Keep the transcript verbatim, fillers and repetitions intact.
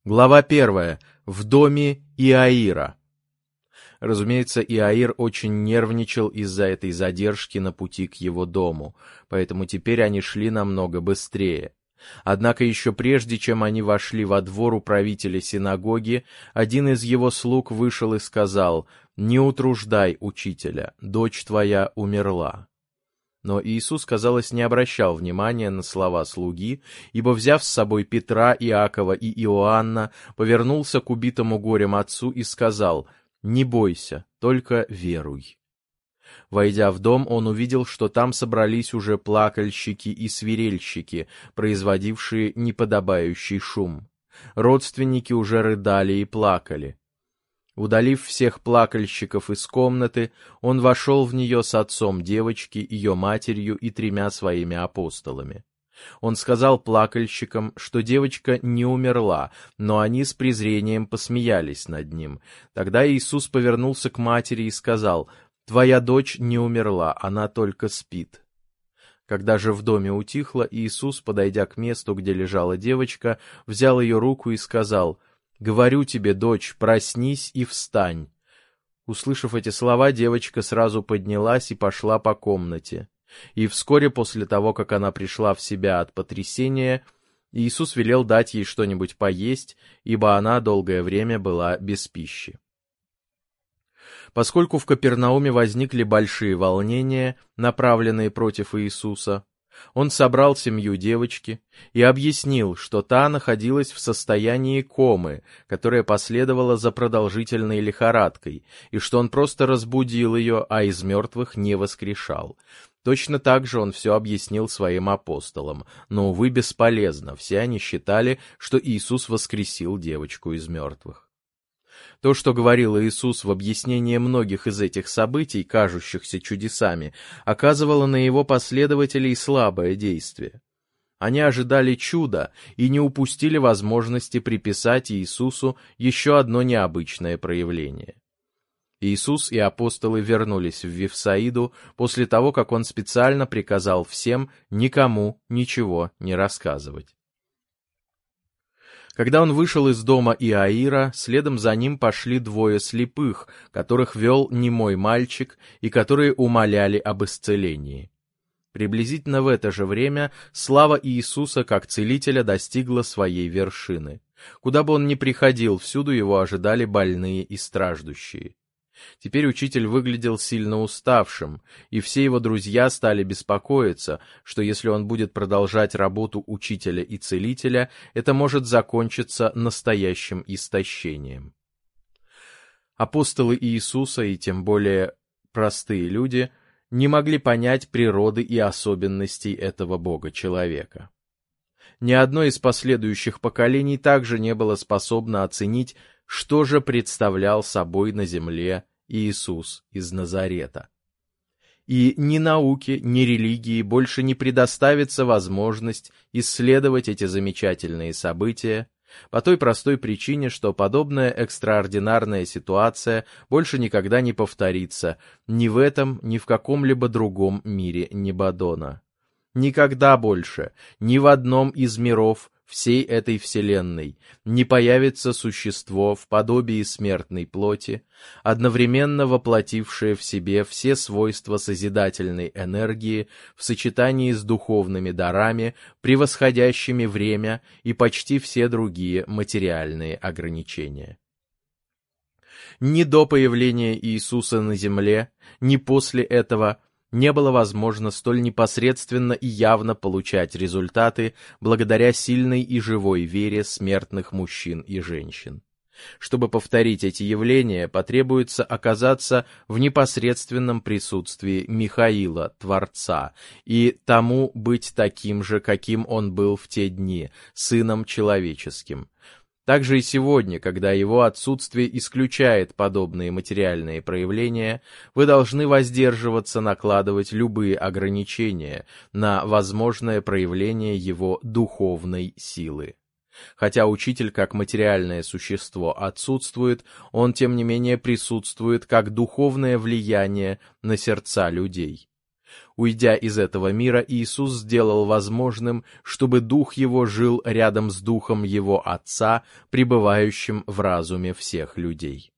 Глава первая. В доме Иаира. Разумеется, Иаир очень нервничал из-за этой задержки на пути к его дому, поэтому теперь они шли намного быстрее. Однако еще прежде, чем они вошли во двор управителя синагоги, один из его слуг вышел и сказал: «Не утруждай учителя, дочь твоя умерла». Но Иисус, казалось, не обращал внимания на слова слуги, ибо, взяв с собой Петра, Иакова и Иоанна, повернулся к убитому горем отцу и сказал: «Не бойся, только веруй». Войдя в дом, он увидел, что там собрались уже плакальщики и свирельщики, производившие неподобающий шум. Родственники уже рыдали и плакали. Удалив всех плакальщиков из комнаты, он вошел в нее с отцом девочки, ее матерью и тремя своими апостолами. Он сказал плакальщикам, что девочка не умерла, но они с презрением посмеялись над ним. Тогда Иисус повернулся к матери и сказал: «Твоя дочь не умерла, она только спит». Когда же в доме утихло, Иисус, подойдя к месту, где лежала девочка, взял ее руку и сказал: «Говорю тебе, дочь, проснись и встань». Услышав эти слова, девочка сразу поднялась и пошла по комнате. И вскоре после того, как она пришла в себя от потрясения, Иисус велел дать ей что-нибудь поесть, ибо она долгое время была без пищи. Поскольку в Капернауме возникли большие волнения, направленные против Иисуса, он собрал семью девочки и объяснил, что та находилась в состоянии комы, которая последовала за продолжительной лихорадкой, и что он просто разбудил ее, а из мертвых не воскрешал. Точно так же он все объяснил своим апостолам, но, увы, бесполезно, все они считали, что Иисус воскресил девочку из мертвых. То, что говорил Иисус в объяснении многих из этих событий, кажущихся чудесами, оказывало на его последователей слабое действие. Они ожидали чуда и не упустили возможности приписать Иисусу еще одно необычное проявление. Иисус и апостолы вернулись в Вифсаиду после того, как он специально приказал всем никому ничего не рассказывать. Когда он вышел из дома Иаира, следом за ним пошли двое слепых, которых вел немой мальчик и которые умоляли об исцелении. Приблизительно в это же время слава Иисуса как Целителя достигла своей вершины. Куда бы он ни приходил, всюду его ожидали больные и страждущие. Теперь учитель выглядел сильно уставшим, и все его друзья стали беспокоиться, что если он будет продолжать работу учителя и целителя, это может закончиться настоящим истощением. Апостолы Иисуса, и тем более простые люди, не могли понять природы и особенностей этого Бога-человека. Ни одно из последующих поколений также не было способно оценить, что же представлял собой на земле Иисус из Назарета. И ни науке, ни религии больше не предоставится возможность исследовать эти замечательные события, по той простой причине, что подобная экстраординарная ситуация больше никогда не повторится ни в этом, ни в каком-либо другом мире Небадона. Никогда больше, ни в одном из миров всей этой вселенной не появится существо в подобии смертной плоти, одновременно воплотившее в себе все свойства созидательной энергии в сочетании с духовными дарами, превосходящими время и почти все другие материальные ограничения. Ни до появления Иисуса на земле, ни после этого не было возможно столь непосредственно и явно получать результаты благодаря сильной и живой вере смертных мужчин и женщин. Чтобы повторить эти явления, потребуется оказаться в непосредственном присутствии Михаила, Творца, и тому быть таким же, каким он был в те дни, Сыном Человеческим. Также и сегодня, когда его отсутствие исключает подобные материальные проявления, вы должны воздерживаться накладывать любые ограничения на возможное проявление его духовной силы. Хотя учитель как материальное существо отсутствует, он тем не менее присутствует как духовное влияние на сердца людей. Уйдя из этого мира, Иисус сделал возможным, чтобы Дух Его жил рядом с Духом Его Отца, пребывающим в разуме всех людей.